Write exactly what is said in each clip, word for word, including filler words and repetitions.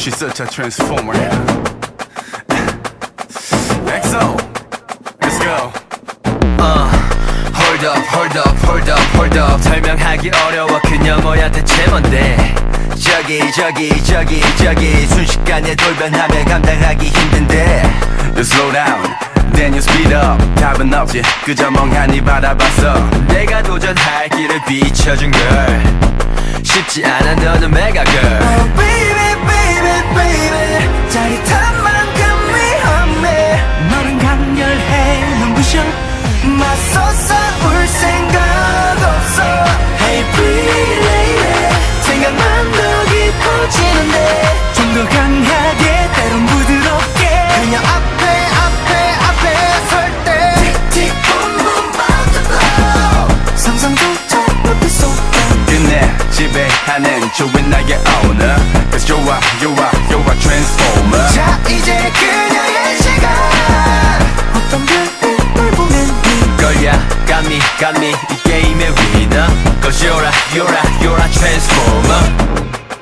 She's such a transformer. 엑소, let's go. uh, Hold up, hold up, hold up, hold up. 설명하기 어려워 그녀 뭐야 대체 뭔데. 저기 저기 저기 저기 순식간에 돌변하며 감당하기 힘든데. You slow down, then you speed up. 답은 없지 그저 멍하니 바라봤어. 내가 도전할 길을 비춰준 걸. 쉽지 않아 너는 메가 girl. Oh baby baby baby 짜릿한 만큼 위험해. 너는 강렬해 눈부셔 맞서 싸울 생각 없어. Hey pretty lady 생각만 더 깊어지는데. 좀 더 강하게 때론 부드럽게 그녀 앞에 앞에 앞에 설 때 틱틱 붐붐 bout to blow. 상상조차 못할 속에 끝내 지배하는 좋은 나의 owner. Cause you're a, you're a, you're a transformer. 자 이제 그녀의 시간. 어떤 별빛 널 보냈니. 걸야 got me got me 이 게임의 winner. Cause you're a you're a you're a transformer.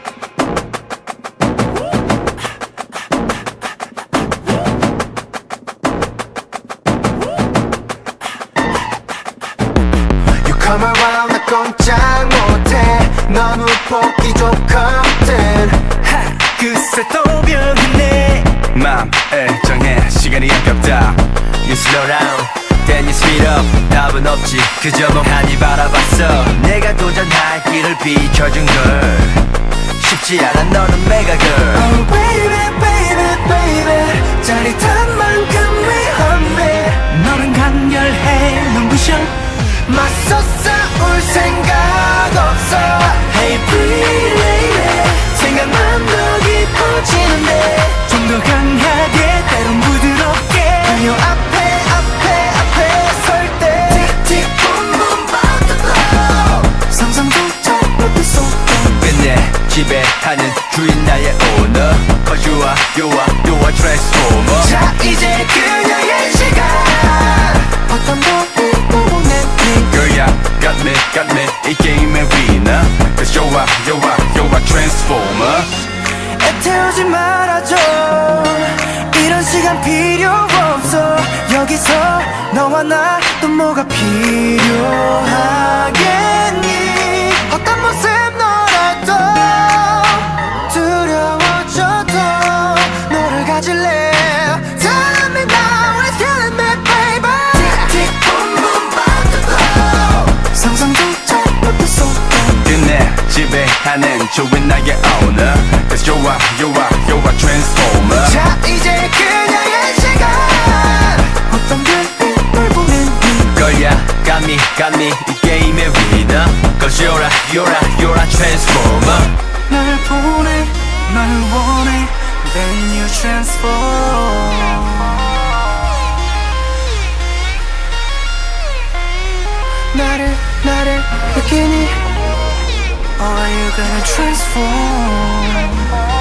Come around 나 꼼짝 못해. 너무 보기 좋거든. 하 그새 또 변했네. 맘에 정해 시간이 아깝다. You slow down, then you speed up. 답은 없지 그저 멍하니 바라봤어. 내가 도전할 길을 비춰준 걸. 쉽지 않아 너는 메가 girl. Oh baby baby baby 짜릿한 만큼 위험해. 너는 강렬해 눈부셔 맞서 싸울 생각 없어. Hey pretty lady 생각만 더 깊어지는데. 좀 더 강하게 때론 부드럽게 그녀 앞에 앞에 앞에 설 때 틱틱 붐붐 bout to blow. 상상조차 못할 속에 끝내 지배하는 주인 나의 owner. Cause you are you are you are transformer. 자 이제 그녀의 시간. 어떤 별빛 널 보냈니. Girl ya got me got me 이 게임의 winner. Cause you're a, you're a, you're a transformer. 애태우지 말아줘. 이런 시간 필요 없어. 여기서 너와 나 또 뭐가 필요하겠니. 어떤 모습 너라도 두려워져도 너를 가질래. Tell me now it's killing me baby. 틱틱 붐붐 bout to blow. 상상조차 못할 속에 끝내 지배하는 좋은 나의 owner. Cause you're a, you're a, you're a transformer. 자 이제 그녀의 시간. 어떤 별빛 널 보냈니. 걸야 got me got me 이 게임의 winner. Cause you're a you're a you're a transformer. 날 보내 날 원해. Then you transform. 나를 나를 느끼니. Or are you gonna transform.